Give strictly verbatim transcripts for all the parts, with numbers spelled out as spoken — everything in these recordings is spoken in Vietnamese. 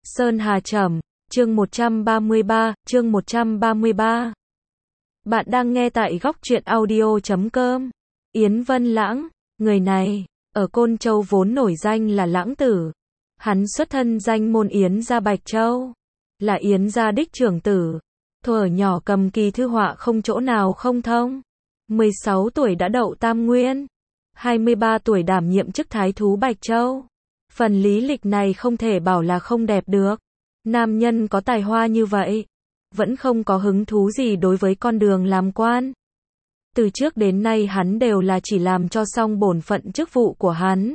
Sơn Hà Trầm, chương một trăm ba mươi ba, chương một trăm ba mươi ba. Bạn đang nghe tại góc truyện audio chấm com. Yến Vân Lãng, người này, ở Côn Châu vốn nổi danh là Lãng Tử. Hắn xuất thân danh môn Yến gia Bạch Châu, là Yến gia đích trưởng tử. Thuở nhỏ cầm kỳ thư họa không chỗ nào không thông. mười sáu tuổi đã đậu Tam Nguyên, hai mươi ba tuổi đảm nhiệm chức thái thú Bạch Châu. Phần lý lịch này không thể bảo là không đẹp được. Nam nhân có tài hoa như vậy, vẫn không có hứng thú gì đối với con đường làm quan. Từ trước đến nay hắn đều là chỉ làm cho xong bổn phận chức vụ của hắn.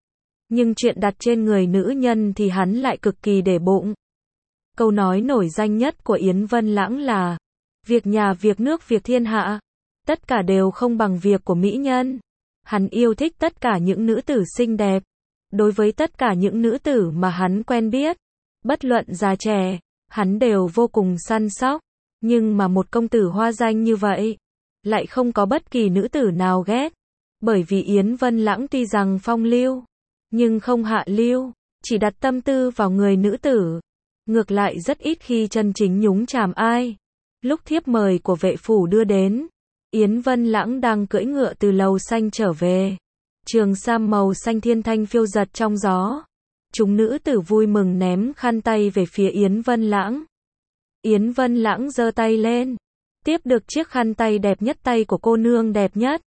Nhưng chuyện đặt trên người nữ nhân thì hắn lại cực kỳ để bụng. Câu nói nổi danh nhất của Yến Vân Lãng là: việc nhà, việc nước, việc thiên hạ, tất cả đều không bằng việc của mỹ nhân. Hắn yêu thích tất cả những nữ tử xinh đẹp. Đối với tất cả những nữ tử mà hắn quen biết, bất luận già trẻ, hắn đều vô cùng săn sóc. Nhưng mà một công tử hoa danh như vậy, lại không có bất kỳ nữ tử nào ghét. Bởi vì Yến Vân Lãng tuy rằng phong lưu, nhưng không hạ lưu, chỉ đặt tâm tư vào người nữ tử. Ngược lại rất ít khi chân chính nhúng chàm ai. Lúc thiếp mời của vệ phủ đưa đến, Yến Vân Lãng đang cưỡi ngựa từ Lầu Xanh trở về. Trường sam màu xanh thiên thanh phiêu giật trong gió. Chúng nữ tử vui mừng ném khăn tay về phía Yến Vân Lãng. Yến Vân Lãng giơ tay lên, tiếp được chiếc khăn tay đẹp nhất, tay của cô nương đẹp nhất.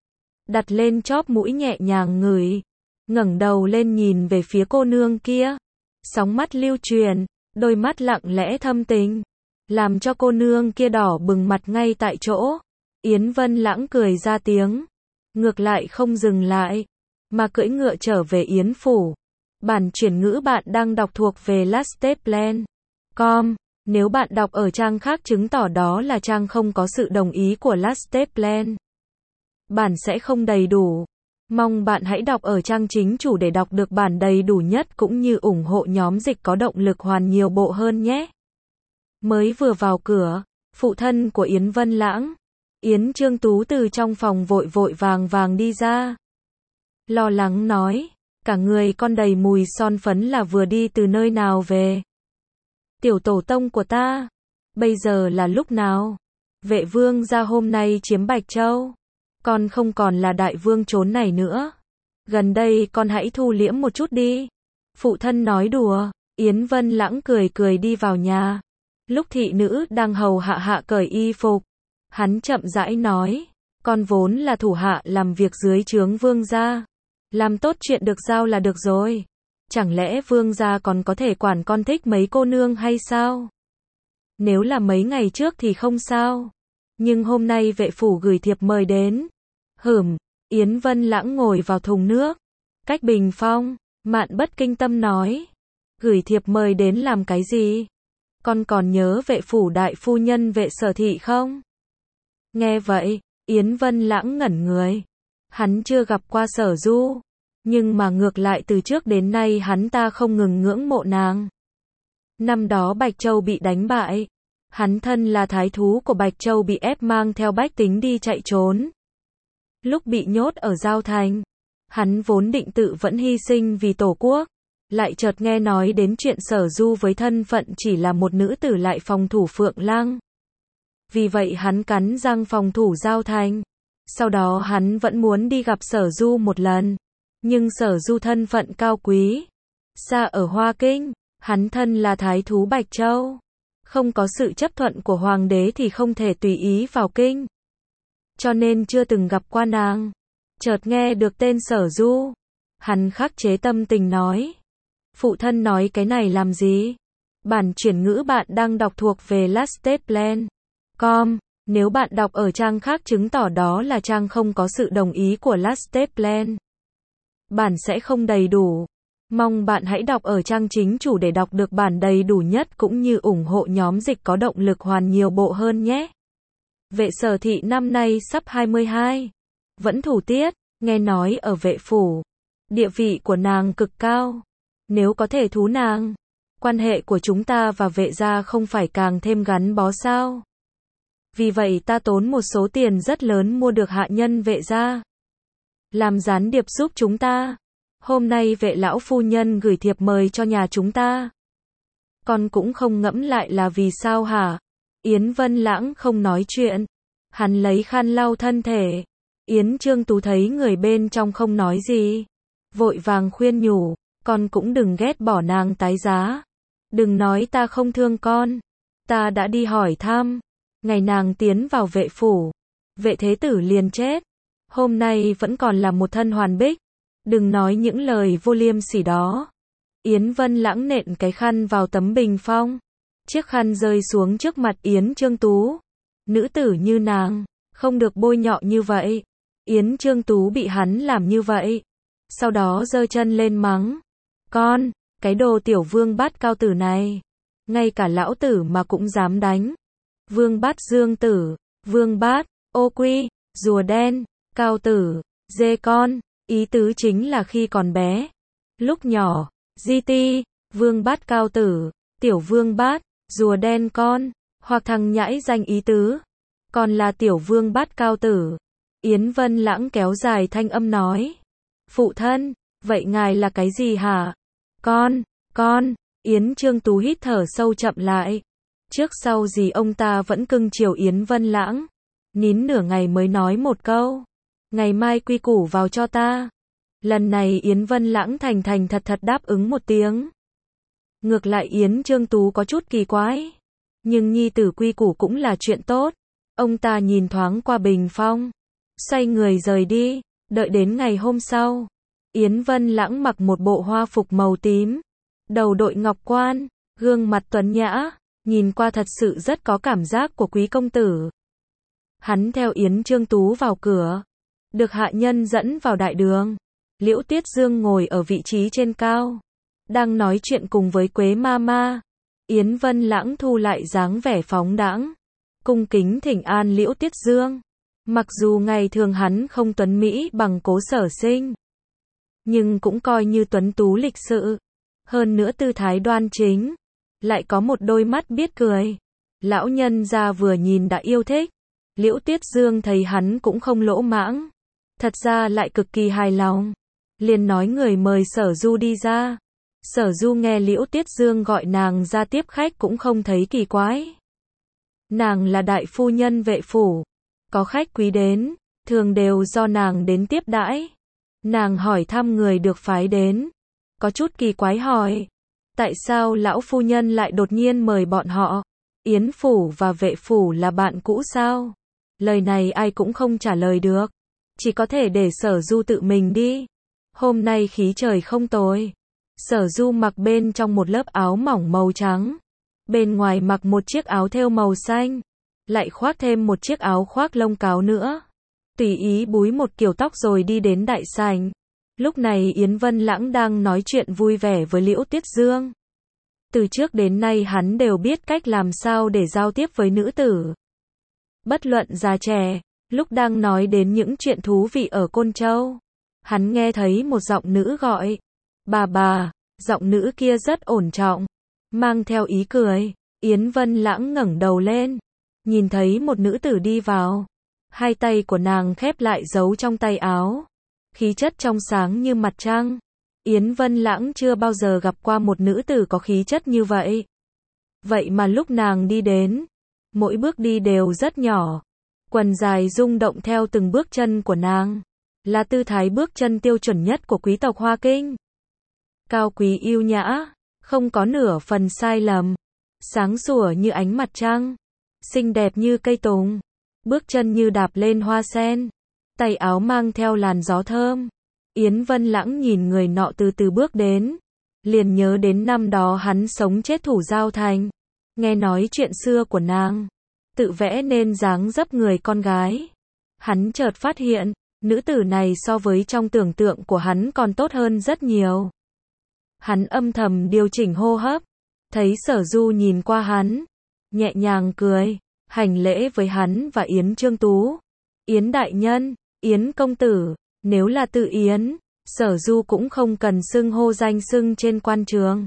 Đặt lên chóp mũi nhẹ nhàng ngửi, ngẩng đầu lên nhìn về phía cô nương kia. Sóng mắt lưu truyền, đôi mắt lặng lẽ thâm tình, làm cho cô nương kia đỏ bừng mặt ngay tại chỗ. Yến Vân Lãng cười ra tiếng, ngược lại không dừng lại, mà cưỡi ngựa trở về Yến phủ. Bản chuyển ngữ bạn đang đọc thuộc về lasteplan chấm com. Nếu bạn đọc ở trang khác chứng tỏ đó là trang không có sự đồng ý của Lasteplan. Bản sẽ không đầy đủ. Mong bạn hãy đọc ở trang chính chủ để đọc được bản đầy đủ nhất cũng như ủng hộ nhóm dịch có động lực hoàn nhiều bộ hơn nhé. Mới vừa vào cửa, phụ thân của Yến Vân Lãng, Yến Trương Tú từ trong phòng vội vội vàng vàng đi ra. Lo lắng nói, cả người con đầy mùi son phấn là vừa đi từ nơi nào về? Tiểu tổ tông của ta, bây giờ là lúc nào? Vệ vương gia hôm nay chiếm Bạch Châu, con không còn là đại vương trốn này nữa. Gần đây con hãy thu liễm một chút đi. Phụ thân nói đùa. Yến Vân Lãng cười cười đi vào nhà. Lúc thị nữ đang hầu hạ hạ cởi y phục, hắn chậm rãi nói, con vốn là thủ hạ làm việc dưới trướng vương gia, làm tốt chuyện được giao là được rồi. Chẳng lẽ vương gia còn có thể quản con thích mấy cô nương hay sao? Nếu là mấy ngày trước thì không sao. Nhưng hôm nay vệ phủ gửi thiệp mời đến. Hửm, Yến Vân Lãng ngồi vào thùng nước, cách bình phong, Mạn Bất Kinh Tâm nói. Gửi thiệp mời đến làm cái gì? Con còn nhớ vệ phủ đại phu nhân Vệ Sở Thị không? Nghe vậy, Yến Vân Lãng ngẩn người. Hắn chưa gặp qua Sở Du. Nhưng mà ngược lại từ trước đến nay hắn ta không ngừng ngưỡng mộ nàng. Năm đó Bạch Châu bị đánh bại, hắn thân là thái thú của Bạch Châu bị ép mang theo bách tính đi chạy trốn. Lúc bị nhốt ở Giao Thành, hắn vốn định tự vẫn hy sinh vì tổ quốc, lại chợt nghe nói đến chuyện Sở Du với thân phận chỉ là một nữ tử lại phòng thủ Phượng Lăng. Vì vậy hắn cắn răng phòng thủ Giao Thành. Sau đó hắn vẫn muốn đi gặp Sở Du một lần. Nhưng Sở Du thân phận cao quý, xa ở Hoa Kinh, hắn thân là thái thú Bạch Châu, không có sự chấp thuận của hoàng đế thì không thể tùy ý vào kinh. Cho nên chưa từng gặp qua nàng. Chợt nghe được tên Sở Du, hắn khắc chế tâm tình nói, phụ thân nói cái này làm gì? Bản chuyển ngữ bạn đang đọc thuộc về lasteplan chấm com. Nếu bạn đọc ở trang khác chứng tỏ đó là trang không có sự đồng ý của Lasteplan. Bản sẽ không đầy đủ. Mong bạn hãy đọc ở trang chính chủ để đọc được bản đầy đủ nhất cũng như ủng hộ nhóm dịch có động lực hoàn nhiều bộ hơn nhé. Vệ Sở Thị năm nay sắp hai mươi hai. Vẫn thủ tiết, nghe nói ở vệ phủ. Địa vị của nàng cực cao. Nếu có thể thú nàng, quan hệ của chúng ta và vệ gia không phải càng thêm gắn bó sao? Vì vậy ta tốn một số tiền rất lớn mua được hạ nhân vệ gia, làm gián điệp giúp chúng ta. Hôm nay vệ lão phu nhân gửi thiệp mời cho nhà chúng ta. con cũng không ngẫm lại là vì sao hả? Yến Vân Lãng không nói chuyện. Hắn lấy khăn lau thân thể. Yến Trương Tú thấy người bên trong không nói gì. Vội vàng khuyên nhủ, con cũng đừng ghét bỏ nàng tái giá. Đừng nói ta không thương con. Ta đã đi hỏi thăm. Ngày nàng tiến vào vệ phủ, vệ thế tử liền chết. Hôm nay vẫn còn là một thân hoàn bích. Đừng nói những lời vô liêm sỉ đó. Yến Vân Lãng nện cái khăn vào tấm bình phong. Chiếc khăn rơi xuống trước mặt Yến Trương Tú. Nữ tử như nàng, không được bôi nhọ như vậy. Yến Trương Tú bị hắn làm như vậy. Sau đó giơ chân lên mắng. Con, cái đồ tiểu vương bát cao tử này. Ngay cả lão tử mà cũng dám đánh. Vương bát dương tử, vương bát, ô quy, rùa đen, cao tử, dê con. Ý tứ chính là khi còn bé. Lúc nhỏ, di ti, vương bát cao tử, tiểu vương bát, rùa đen con. Hoặc thằng nhãi danh ý tứ. Còn là tiểu vương bát cao tử. Yến Vân Lãng kéo dài thanh âm nói. Phụ thân, vậy ngài là cái gì hả? Con, con, Yến Trương Tú hít thở sâu chậm lại. Trước sau gì ông ta vẫn cưng chiều Yến Vân Lãng. Nín nửa ngày mới nói một câu. Ngày mai quy củ vào cho ta. Lần này Yến Vân Lãng thành thành thật thật đáp ứng một tiếng. Ngược lại Yến Trương Tú có chút kỳ quái. Nhưng nhi tử quy củ cũng là chuyện tốt. Ông ta nhìn thoáng qua bình phong. Xoay người rời đi. Đợi đến ngày hôm sau. Yến Vân Lãng mặc một bộ hoa phục màu tím. Đầu đội ngọc quan. Gương mặt tuấn nhã. Nhìn qua thật sự rất có cảm giác của quý công tử. Hắn theo Yến Trương Tú vào cửa. Được hạ nhân dẫn vào đại đường. Liễu Tiết Dương ngồi ở vị trí trên cao. Đang nói chuyện cùng với Quế ma ma. Yến Vân Lãng thu lại dáng vẻ phóng đãng. Cung kính thỉnh an Liễu Tiết Dương. Mặc dù ngày thường hắn không tuấn mỹ bằng Cố Sở Sinh. Nhưng cũng coi như tuấn tú lịch sự. Hơn nữa tư thái đoan chính. Lại có một đôi mắt biết cười. Lão nhân gia vừa nhìn đã yêu thích. Liễu Tiết Dương thấy hắn cũng không lỗ mãng. Thật ra lại cực kỳ hài lòng. Liền nói người mời Sở Du đi ra. Sở Du nghe Liễu Tiết Dương gọi nàng ra tiếp khách cũng không thấy kỳ quái. Nàng là đại phu nhân vệ phủ. Có khách quý đến, thường đều do nàng đến tiếp đãi. Nàng hỏi thăm người được phái đến. Có chút kỳ quái hỏi. Tại sao lão phu nhân lại đột nhiên mời bọn họ? Yến phủ và vệ phủ là bạn cũ sao? Lời này ai cũng không trả lời được. Chỉ có thể để Sở Du tự mình đi. Hôm nay khí trời không tồi. Sở Du mặc bên trong một lớp áo mỏng màu trắng. Bên ngoài mặc một chiếc áo thêu màu xanh. Lại khoác thêm một chiếc áo khoác lông cáo nữa. Tùy ý búi một kiểu tóc rồi đi đến đại sảnh. Lúc này Yến Vân Lãng đang nói chuyện vui vẻ với Liễu Tiết Dương. Từ trước đến nay hắn đều biết cách làm sao để giao tiếp với nữ tử. Bất luận già trẻ, lúc đang nói đến những chuyện thú vị ở Côn Châu. Hắn nghe thấy một giọng nữ gọi. Bà bà, giọng nữ kia rất ổn trọng. Mang theo ý cười. Yến Vân Lãng ngẩng đầu lên. Nhìn thấy một nữ tử đi vào. Hai tay của nàng khép lại giấu trong tay áo. Khí chất trong sáng như mặt trăng. Yến Vân Lãng chưa bao giờ gặp qua một nữ tử có khí chất như vậy. Vậy mà lúc nàng đi đến, mỗi bước đi đều rất nhỏ. Quần dài rung động theo từng bước chân của nàng. Là tư thái bước chân tiêu chuẩn nhất của quý tộc Hoa Kinh. Cao quý yêu nhã, không có nửa phần sai lầm. Sáng sủa như ánh mặt trăng. Xinh đẹp như cây tùng. Bước chân như đạp lên hoa sen. Tay áo mang theo làn gió thơm. Yến Vân Lãng nhìn người nọ từ từ bước đến. Liền nhớ đến năm đó hắn sống chết thủ Giao Thành. Nghe nói chuyện xưa của nàng. Tự vẽ nên dáng dấp người con gái. Hắn chợt phát hiện, nữ tử này so với trong tưởng tượng của hắn còn tốt hơn rất nhiều. Hắn âm thầm điều chỉnh hô hấp. Thấy Sở Du nhìn qua hắn. Nhẹ nhàng cười. Hành lễ với hắn và Yến Trương Tú. Yến đại nhân, Yến công tử. Nếu là tự Yến, Sở Du cũng không cần xưng hô danh xưng trên quan trường.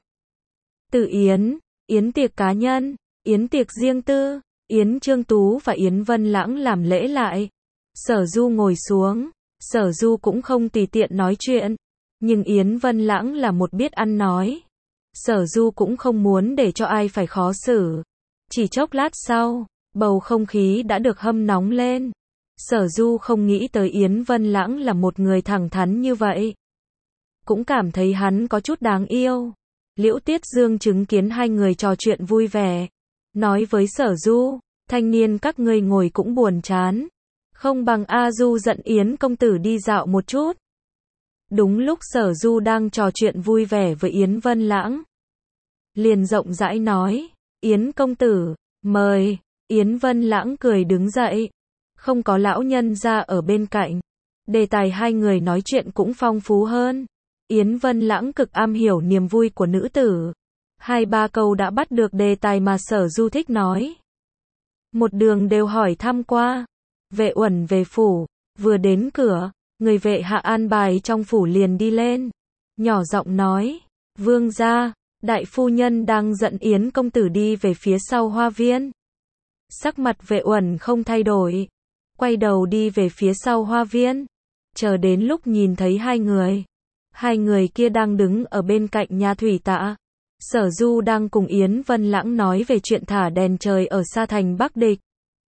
Tự Yến, Yến tiệc cá nhân, Yến tiệc riêng tư. Yến Trương Tú và Yến Vân Lãng làm lễ lại. Sở Du ngồi xuống. Sở Du cũng không tùy tiện nói chuyện. Nhưng Yến Vân Lãng là một biết ăn nói. Sở Du cũng không muốn để cho ai phải khó xử. Chỉ chốc lát sau, bầu không khí đã được hâm nóng lên. Sở Du không nghĩ tới Yến Vân Lãng là một người thẳng thắn như vậy. Cũng cảm thấy hắn có chút đáng yêu. Liễu Tiết Dương chứng kiến hai người trò chuyện vui vẻ. Nói với Sở Du, thanh niên các ngươi ngồi cũng buồn chán. Không bằng A Du dẫn Yến công tử đi dạo một chút. Đúng lúc Sở Du đang trò chuyện vui vẻ với Yến Vân Lãng. Liền rộng rãi nói, Yến công tử, mời. Yến Vân Lãng cười đứng dậy. Không có lão nhân ra ở bên cạnh. Đề tài hai người nói chuyện cũng phong phú hơn. Yến Vân Lãng cực am hiểu niềm vui của nữ tử. Hai ba câu đã bắt được đề tài mà Sở Du thích nói. Một đường đều hỏi thăm qua. Vệ Uẩn về phủ, vừa đến cửa, người vệ hạ an bài trong phủ liền đi lên. Nhỏ giọng nói, vương gia, đại phu nhân đang dẫn Yến công tử đi về phía sau hoa viên. Sắc mặt Vệ Uẩn không thay đổi. Quay đầu đi về phía sau hoa viên. Chờ đến lúc nhìn thấy hai người. Hai người kia đang đứng ở bên cạnh nhà thủy tạ. Sở Du đang cùng Yến Vân Lãng nói về chuyện thả đèn trời ở Sa Thành Bắc Địch.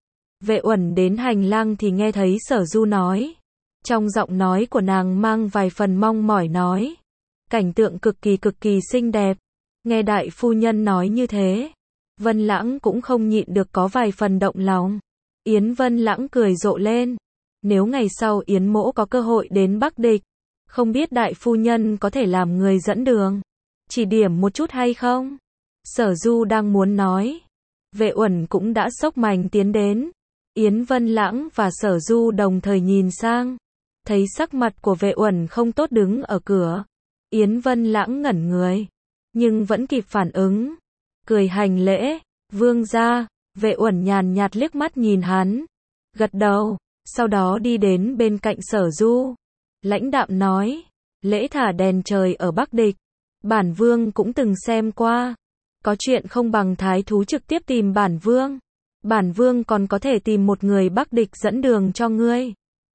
Vệ Uẩn đến hành lang thì nghe thấy Sở Du nói. Trong giọng nói của nàng mang vài phần mong mỏi nói. Cảnh tượng cực kỳ cực kỳ xinh đẹp. Nghe đại phu nhân nói như thế. Vân Lãng cũng không nhịn được có vài phần động lòng. Yến Vân Lãng cười rộ lên. Nếu ngày sau Yến mỗ có cơ hội đến Bắc Địch. Không biết đại phu nhân có thể làm người dẫn đường. Chỉ điểm một chút hay không? Sở Du đang muốn nói. Vệ Uẩn cũng đã xốc mành tiến đến. Yến Vân Lãng và Sở Du đồng thời nhìn sang. Thấy sắc mặt của Vệ Uẩn không tốt đứng ở cửa. Yến Vân Lãng ngẩn người. Nhưng vẫn kịp phản ứng. Cười hành lễ. Vương gia. Vệ Uẩn nhàn nhạt liếc mắt nhìn hắn. Gật đầu. Sau đó đi đến bên cạnh Sở Du. Lãnh đạm nói. Lễ thả đèn trời ở Bắc Địch. Bản vương cũng từng xem qua. Có chuyện không bằng thái thú trực tiếp tìm bản vương. Bản vương còn có thể tìm một người Bắc Địch dẫn đường cho ngươi.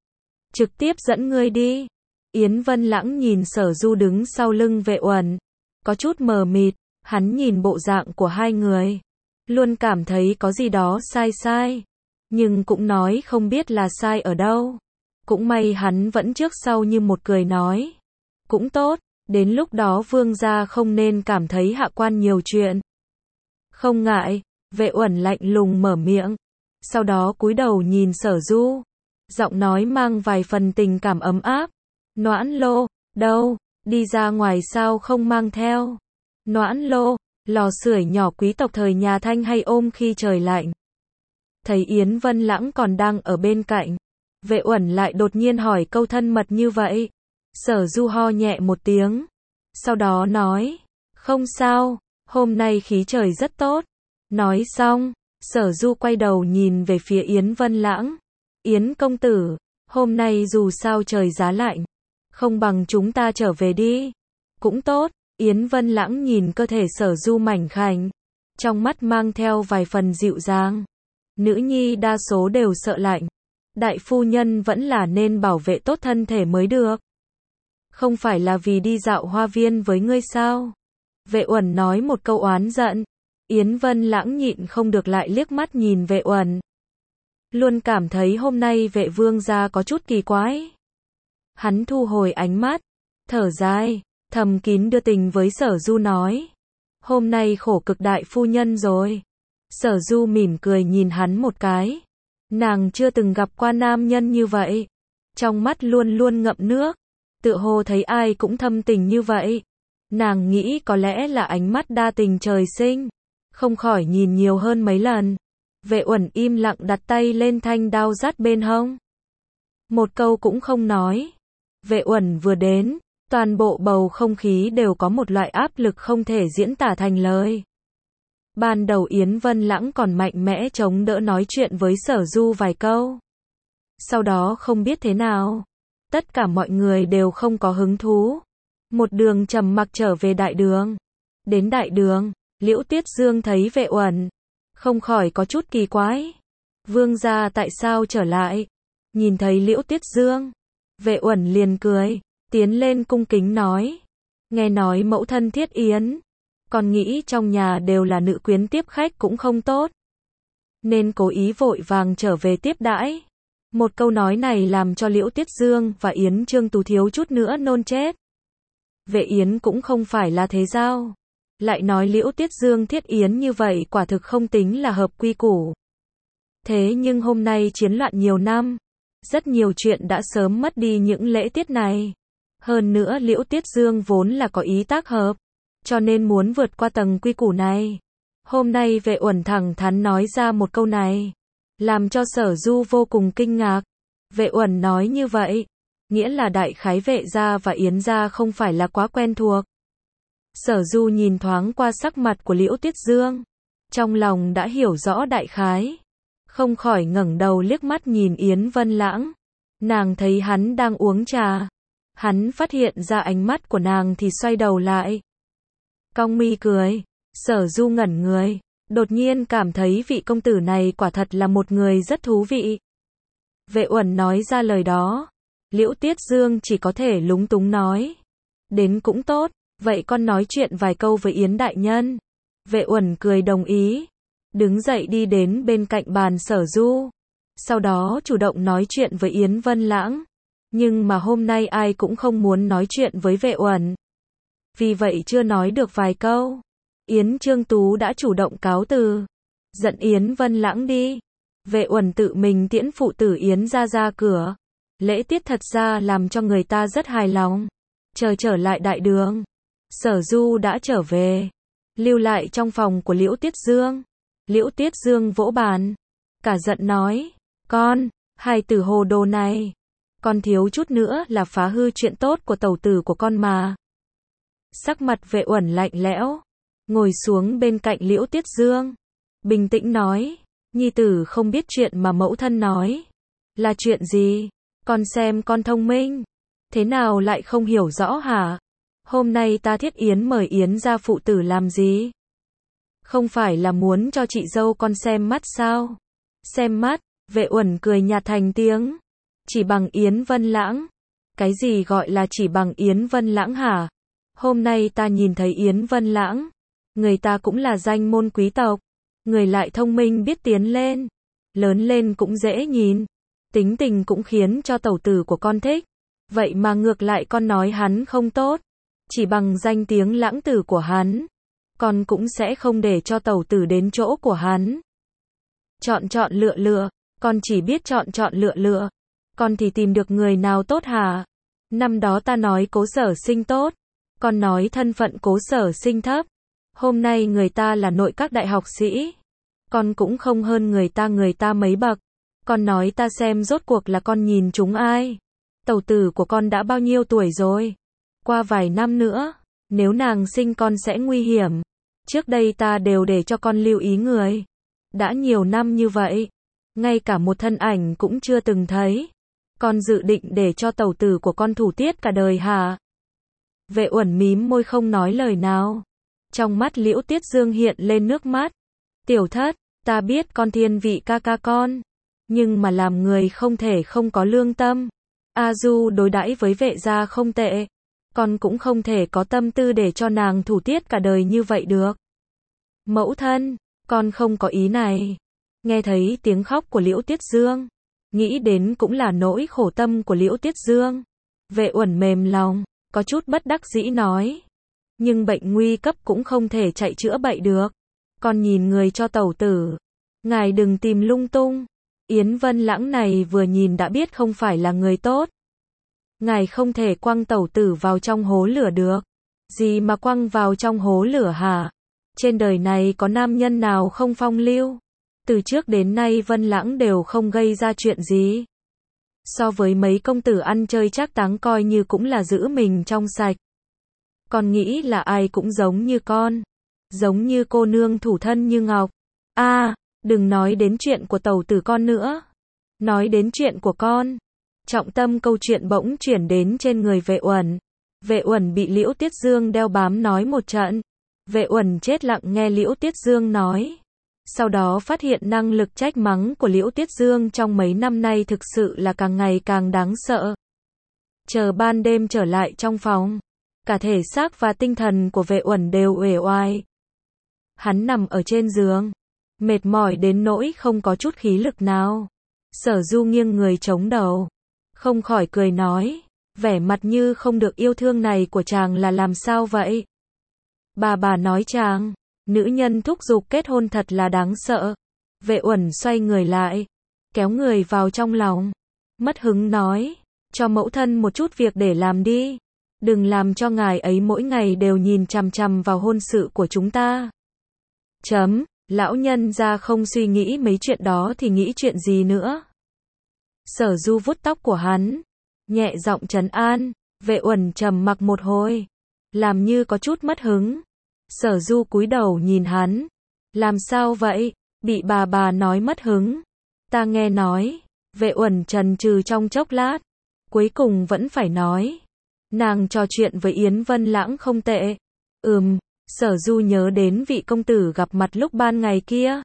Trực tiếp dẫn ngươi đi. Yến Vân Lãng nhìn Sở Du đứng sau lưng Vệ Uẩn. Có chút mờ mịt. Hắn nhìn bộ dạng của hai người. Luôn cảm thấy có gì đó sai sai. Nhưng cũng nói không biết là sai ở đâu. Cũng may hắn vẫn trước sau như một cười nói. Cũng tốt. Đến lúc đó vương gia không nên cảm thấy hạ quan nhiều chuyện. Không ngại. Vệ Uẩn lạnh lùng mở miệng. Sau đó cúi đầu nhìn Sở Du. Giọng nói mang vài phần tình cảm ấm áp. Noãn Lô, đâu, đi ra ngoài sao không mang theo. Noãn Lô, lò sưởi nhỏ quý tộc thời nhà Thanh hay ôm khi trời lạnh. Thấy Yến Vân Lãng còn đang ở bên cạnh. Vệ Uẩn lại đột nhiên hỏi câu thân mật như vậy. Sở Du ho nhẹ một tiếng. Sau đó nói. Không sao, hôm nay khí trời rất tốt. Nói xong, Sở Du quay đầu nhìn về phía Yến Vân Lãng. Yến công tử, hôm nay dù sao trời giá lạnh. Không bằng chúng ta trở về đi. Cũng tốt. Yến Vân Lãng nhìn cơ thể Sở Du mảnh khảnh. Trong mắt mang theo vài phần dịu dàng. Nữ nhi đa số đều sợ lạnh. Đại phu nhân vẫn là nên bảo vệ tốt thân thể mới được. Không phải là vì đi dạo hoa viên với ngươi sao? Vệ Uẩn nói một câu oán giận. Yến Vân Lãng nhịn không được lại liếc mắt nhìn Vệ Uẩn. Luôn cảm thấy hôm nay Vệ vương gia có chút kỳ quái. Hắn thu hồi ánh mắt. Thở dài. Thầm kín đưa tình với Sở Du nói. Hôm nay khổ cực đại phu nhân rồi. Sở Du mỉm cười nhìn hắn một cái. Nàng chưa từng gặp qua nam nhân như vậy. Trong mắt luôn luôn ngậm nước. Tựa hồ thấy ai cũng thâm tình như vậy. Nàng nghĩ có lẽ là ánh mắt đa tình trời sinh. Không khỏi nhìn nhiều hơn mấy lần. Vệ Uẩn im lặng đặt tay lên thanh đao dắt bên hông. Một câu cũng không nói. Vệ Uẩn vừa đến. Toàn bộ bầu không khí đều có một loại áp lực không thể diễn tả thành lời. Ban đầu Yến Vân Lãng còn mạnh mẽ chống đỡ nói chuyện với Sở Du vài câu. Sau đó không biết thế nào. Tất cả mọi người đều không có hứng thú. Một đường trầm mặc trở về đại đường. Đến đại đường, Liễu Tiết Dương thấy Vệ Uẩn. Không khỏi có chút kỳ quái. Vương gia tại sao trở lại? Nhìn thấy Liễu Tiết Dương. Vệ Uẩn liền cười. Tiến lên cung kính nói. Nghe nói mẫu thân Thiết Yến. Con nghĩ trong nhà đều là nữ quyến tiếp khách cũng không tốt, nên cố ý vội vàng trở về tiếp đãi. Một câu nói này làm cho Liễu Tiết Dương và Yến Trương Tú thiếu chút nữa nôn chết. Vệ Yến cũng không phải là thế giao. Lại nói Liễu Tiết Dương thiết Yến như vậy quả thực không tính là hợp quy củ. Thế nhưng hôm nay chiến loạn nhiều năm, rất nhiều chuyện đã sớm mất đi những lễ tiết này. Hơn nữa Liễu Tiết Dương vốn là có ý tác hợp, cho nên muốn vượt qua tầng quy củ này. Hôm nay Vệ Uẩn thẳng thắn nói ra một câu này, làm cho Sở Du vô cùng kinh ngạc. Vệ Uẩn nói như vậy, nghĩa là đại khái Vệ gia và Yến gia không phải là quá quen thuộc. Sở Du nhìn thoáng qua sắc mặt của Liễu Tiết Dương, trong lòng đã hiểu rõ đại khái, không khỏi ngẩng đầu liếc mắt nhìn Yến Vân Lãng. Nàng thấy hắn đang uống trà, hắn phát hiện ra ánh mắt của nàng thì xoay đầu lại, cong mi cười. Sở Du ngẩn người, đột nhiên cảm thấy vị công tử này quả thật là một người rất thú vị. Vệ Uẩn nói ra lời đó, Liễu Tiết Dương chỉ có thể lúng túng nói, đến cũng tốt, vậy con nói chuyện vài câu với Yến đại nhân. Vệ Uẩn cười đồng ý, đứng dậy đi đến bên cạnh bàn Sở Du, sau đó chủ động nói chuyện với Yến Vân Lãng. Nhưng mà hôm nay ai cũng không muốn nói chuyện với Vệ Uẩn, vì vậy chưa nói được vài câu, Yến Trương Tú đã chủ động cáo từ, dẫn Yến Vân Lãng đi. Vệ Uẩn tự mình tiễn phụ tử Yến ra ra cửa. Lễ tiết thật ra làm cho người ta rất hài lòng. Chờ trở lại đại đường, Sở Du đã trở về, lưu lại trong phòng của Liễu Tiết Dương. Liễu Tiết Dương vỗ bàn, cả giận nói, con, hài tử hồ đồ này, con thiếu chút nữa là phá hư chuyện tốt của tẩu tử của con mà. Sắc mặt Vệ Uẩn lạnh lẽo, ngồi xuống bên cạnh Liễu Tiết Dương, bình tĩnh nói, nhi tử không biết chuyện mà mẫu thân nói. Là chuyện gì? Con xem con thông minh, thế nào lại không hiểu rõ hả? Hôm nay ta thiết Yến mời Yến gia phụ tử làm gì? Không phải là muốn cho chị dâu con xem mắt sao? Xem mắt? Vệ Uẩn cười nhạt thành tiếng. Chỉ bằng Yến Vân Lãng? Cái gì gọi là chỉ bằng Yến Vân Lãng hả? Hôm nay ta nhìn thấy Yến Vân Lãng, người ta cũng là danh môn quý tộc, người lại thông minh biết tiến lên, lớn lên cũng dễ nhìn, tính tình cũng khiến cho tẩu tử của con thích. Vậy mà ngược lại con nói hắn không tốt, chỉ bằng danh tiếng lãng tử của hắn, con cũng sẽ không để cho tẩu tử đến chỗ của hắn. Chọn chọn lựa lựa, con chỉ biết chọn chọn lựa lựa, con thì tìm được người nào tốt hả? Năm đó ta nói Cố Sở Sinh tốt, con nói thân phận Cố Sở Sinh thấp. Hôm nay người ta là nội các đại học sĩ, con cũng không hơn người ta người ta mấy bậc. Con nói ta xem rốt cuộc là con nhìn chúng ai. Tẩu tử của con đã bao nhiêu tuổi rồi? Qua vài năm nữa, nếu nàng sinh con sẽ nguy hiểm. Trước đây ta đều để cho con lưu ý người. Đã nhiều năm như vậy, ngay cả một thân ảnh cũng chưa từng thấy. Con dự định để cho tẩu tử của con thủ tiết cả đời hả? Vệ Uẩn mím môi không nói lời nào. Trong mắt Liễu Tiết Dương hiện lên nước mắt. Tiểu thất, ta biết con thiên vị ca ca con, nhưng mà làm người không thể không có lương tâm. A Du đối đãi với Vệ gia không tệ, con cũng không thể có tâm tư để cho nàng thủ tiết cả đời như vậy được. Mẫu thân, con không có ý này. Nghe thấy tiếng khóc của Liễu Tiết Dương, nghĩ đến cũng là nỗi khổ tâm của Liễu Tiết Dương. Vệ Uẩn mềm lòng, có chút bất đắc dĩ nói, nhưng bệnh nguy cấp cũng không thể chạy chữa bệnh được. Con nhìn người cho tẩu tử, ngài đừng tìm lung tung. Yến Vân Lãng này vừa nhìn đã biết không phải là người tốt. Ngài không thể quăng tẩu tử vào trong hố lửa được. Gì mà quăng vào trong hố lửa hả? Trên đời này có nam nhân nào không phong lưu? Từ trước đến nay Vân Lãng đều không gây ra chuyện gì. So với mấy công tử ăn chơi trác táng coi như cũng là giữ mình trong sạch. Con nghĩ là ai cũng giống như con. Giống như cô nương thủ thân như ngọc. A, à, đừng nói đến chuyện của tẩu tử con nữa. Nói đến chuyện của con. Trọng tâm câu chuyện bỗng chuyển đến trên người Vệ Uẩn. Vệ Uẩn bị Liễu Tiết Dương đeo bám nói một trận. Vệ Uẩn chết lặng nghe Liễu Tiết Dương nói. Sau đó phát hiện năng lực trách mắng của Liễu Tiết Dương trong mấy năm nay thực sự là càng ngày càng đáng sợ. Chờ ban đêm trở lại trong phòng, cả thể xác và tinh thần của Vệ Uẩn đều uể oải. Hắn nằm ở trên giường, mệt mỏi đến nỗi không có chút khí lực nào. Sở Du nghiêng người chống đầu, không khỏi cười nói, vẻ mặt như không được yêu thương này của chàng là làm sao vậy? Bà bà nói chàng, nữ nhân thúc giục kết hôn thật là đáng sợ. Vệ Uẩn xoay người lại, kéo người vào trong lòng, mất hứng nói, cho mẫu thân một chút việc để làm đi. Đừng làm cho ngài ấy mỗi ngày đều nhìn chằm chằm vào hôn sự của chúng ta. Chấm, lão nhân gia không suy nghĩ mấy chuyện đó thì nghĩ chuyện gì nữa. Sở Du vuốt tóc của hắn, nhẹ giọng trấn an. Vệ Uẩn trầm mặc một hồi, làm như có chút mất hứng. Sở Du cúi đầu nhìn hắn, làm sao vậy? Bị bà bà nói mất hứng. Ta nghe nói. Vệ Uẩn chần chừ trong chốc lát, cuối cùng vẫn phải nói, nàng trò chuyện với Yến Vân Lãng không tệ. Ừm. Sở Du nhớ đến vị công tử gặp mặt lúc ban ngày kia,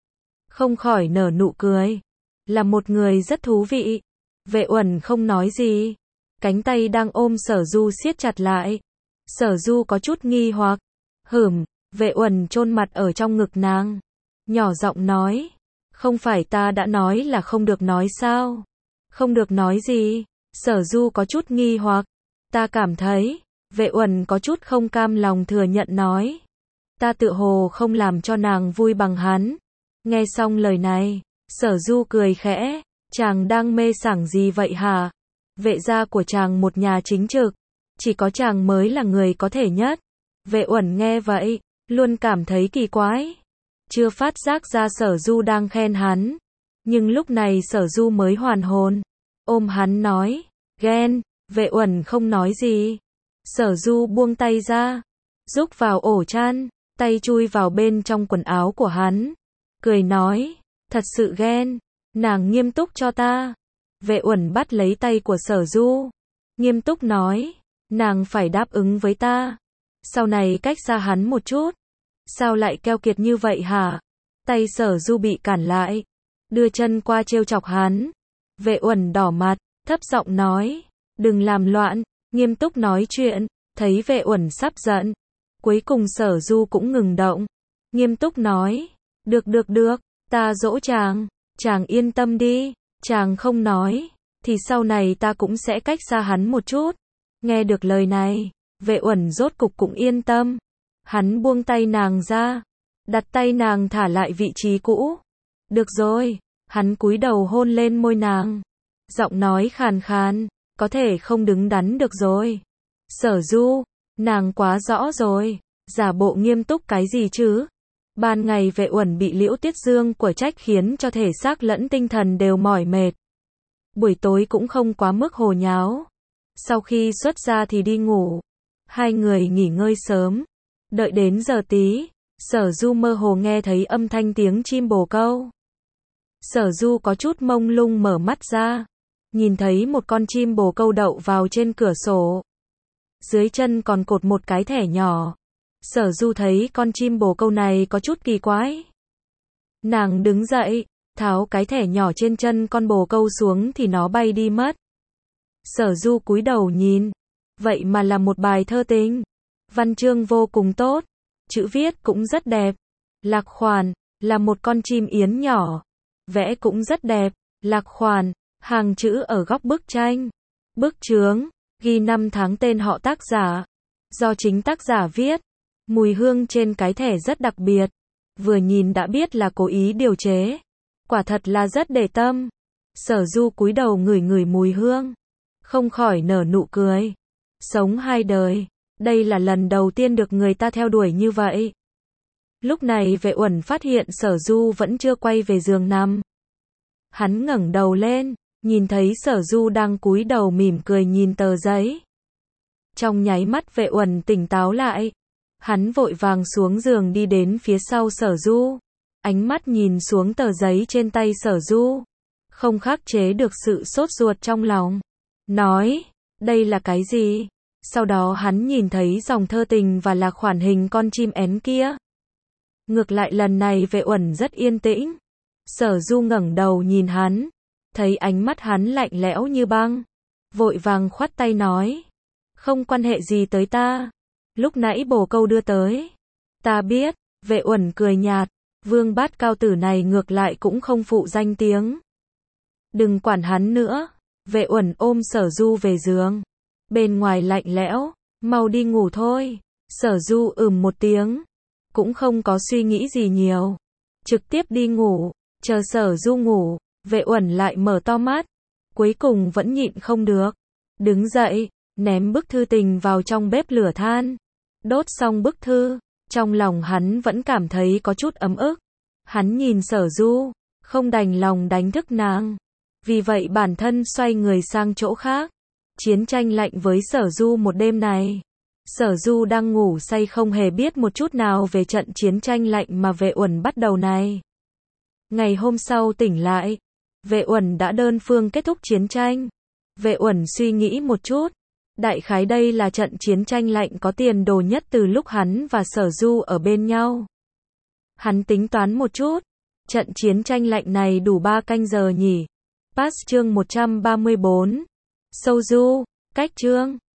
không khỏi nở nụ cười, là một người rất thú vị. Vệ Uẩn không nói gì, cánh tay đang ôm Sở Du siết chặt lại. Sở Du có chút nghi hoặc. Hửm. Vệ Uẩn chôn mặt ở trong ngực nàng, nhỏ giọng nói, không phải ta đã nói là không được nói sao? Không được nói gì? Sở Du có chút nghi hoặc. Ta cảm thấy. Vệ Uẩn có chút không cam lòng thừa nhận nói, ta tự hồ không làm cho nàng vui bằng hắn. Nghe xong lời này, Sở Du cười khẽ, chàng đang mê sảng gì vậy hả? Vệ gia của chàng một nhà chính trực, chỉ có chàng mới là người có thể nhất. Vệ Uẩn nghe vậy, luôn cảm thấy kỳ quái, chưa phát giác ra Sở Du đang khen hắn. Nhưng lúc này Sở Du mới hoàn hồn, ôm hắn nói, ghen. Vệ Uẩn không nói gì. Sở Du buông tay ra, rúc vào ổ chăn, tay chui vào bên trong quần áo của hắn, cười nói, thật sự ghen, nàng nghiêm túc cho ta. Vệ Uẩn bắt lấy tay của Sở Du, nghiêm túc nói, nàng phải đáp ứng với ta, sau này cách xa hắn một chút. Sao lại keo kiệt như vậy hả? Tay Sở Du bị cản lại, đưa chân qua trêu chọc hắn. Vệ Uẩn đỏ mặt, thấp giọng nói, đừng làm loạn. Nghiêm túc nói chuyện. Thấy Vệ Uẩn sắp giận, cuối cùng Sở Du cũng ngừng động, nghiêm túc nói, được được được, ta dỗ chàng, chàng yên tâm đi, chàng không nói, thì sau này ta cũng sẽ cách xa hắn một chút. Nghe được lời này, Vệ Uẩn rốt cục cũng yên tâm, hắn buông tay nàng ra, đặt tay nàng thả lại vị trí cũ. Được rồi, hắn cúi đầu hôn lên môi nàng, giọng nói khàn khàn, có thể không đứng đắn được rồi. Sở Du, nàng quá rõ rồi, giả bộ nghiêm túc cái gì chứ? Ban ngày Vệ Uẩn bị Liễu Tiết Dương của trách khiến cho thể xác lẫn tinh thần đều mỏi mệt. Buổi tối cũng không quá mức hồ nháo. Sau khi xuất ra thì đi ngủ. Hai người nghỉ ngơi sớm. Đợi đến giờ tí, Sở Du mơ hồ nghe thấy âm thanh tiếng chim bồ câu. Sở Du có chút mông lung mở mắt ra, nhìn thấy một con chim bồ câu đậu vào trên cửa sổ. Dưới chân còn cột một cái thẻ nhỏ. Sở Du thấy con chim bồ câu này có chút kỳ quái. Nàng đứng dậy, tháo cái thẻ nhỏ trên chân con bồ câu xuống thì nó bay đi mất. Sở Du cúi đầu nhìn, vậy mà là một bài thơ tình. Văn chương vô cùng tốt, chữ viết cũng rất đẹp. Lạc khoản, là một con chim yến nhỏ. Vẽ cũng rất đẹp. Lạc khoản, hàng chữ ở góc bức tranh. Bức chướng, ghi năm tháng tên họ tác giả. Do chính tác giả viết. Mùi hương trên cái thẻ rất đặc biệt. Vừa nhìn đã biết là cố ý điều chế. Quả thật là rất để tâm. Sở Du cúi đầu ngửi ngửi mùi hương, không khỏi nở nụ cười. Sống hai đời, đây là lần đầu tiên được người ta theo đuổi như vậy. Lúc này Vệ Uẩn phát hiện Sở Du vẫn chưa quay về giường nằm. Hắn ngẩng đầu lên, nhìn thấy Sở Du đang cúi đầu mỉm cười nhìn tờ giấy. Trong nháy mắt Vệ Uẩn tỉnh táo lại. Hắn vội vàng xuống giường đi đến phía sau Sở Du. Ánh mắt nhìn xuống tờ giấy trên tay Sở Du, không khắc chế được sự sốt ruột trong lòng. Nói, đây là cái gì? Sau đó hắn nhìn thấy dòng thơ tình và là khoản hình con chim én kia. Ngược lại lần này Vệ Uẩn rất yên tĩnh. Sở Du ngẩng đầu nhìn hắn, thấy ánh mắt hắn lạnh lẽo như băng, vội vàng khoát tay nói, Không quan hệ gì tới ta. Lúc nãy bồ câu đưa tới. Ta biết, Vệ Uẩn cười nhạt, Vương Bát cao tử này ngược lại cũng không phụ danh tiếng. Đừng quản hắn nữa. Vệ Uẩn ôm Sở Du về giường. Bên ngoài lạnh lẽo, mau đi ngủ thôi. Sở Du ừm một tiếng, cũng không có suy nghĩ gì nhiều, trực tiếp đi ngủ. Chờ Sở Du ngủ, Vệ Uẩn lại mở to mắt, cuối cùng vẫn nhịn không được, đứng dậy, ném bức thư tình vào trong bếp lửa than. Đốt xong bức thư, trong lòng hắn vẫn cảm thấy có chút ấm ức. Hắn nhìn Sở Du, không đành lòng đánh thức nàng, vì vậy bản thân xoay người sang chỗ khác. Chiến tranh lạnh với Sở Du một đêm này. Sở Du đang ngủ say không hề biết một chút nào về trận chiến tranh lạnh mà Vệ Uẩn bắt đầu này. Ngày hôm sau tỉnh lại, Vệ Uẩn đã đơn phương kết thúc chiến tranh. Vệ Uẩn suy nghĩ một chút, đại khái đây là trận chiến tranh lạnh có tiền đồ nhất từ lúc hắn và Sở Du ở bên nhau. Hắn tính toán một chút, trận chiến tranh lạnh này đủ ba canh giờ nhỉ. Pass chương một trăm ba mươi bốn. Sâu Du, cách chương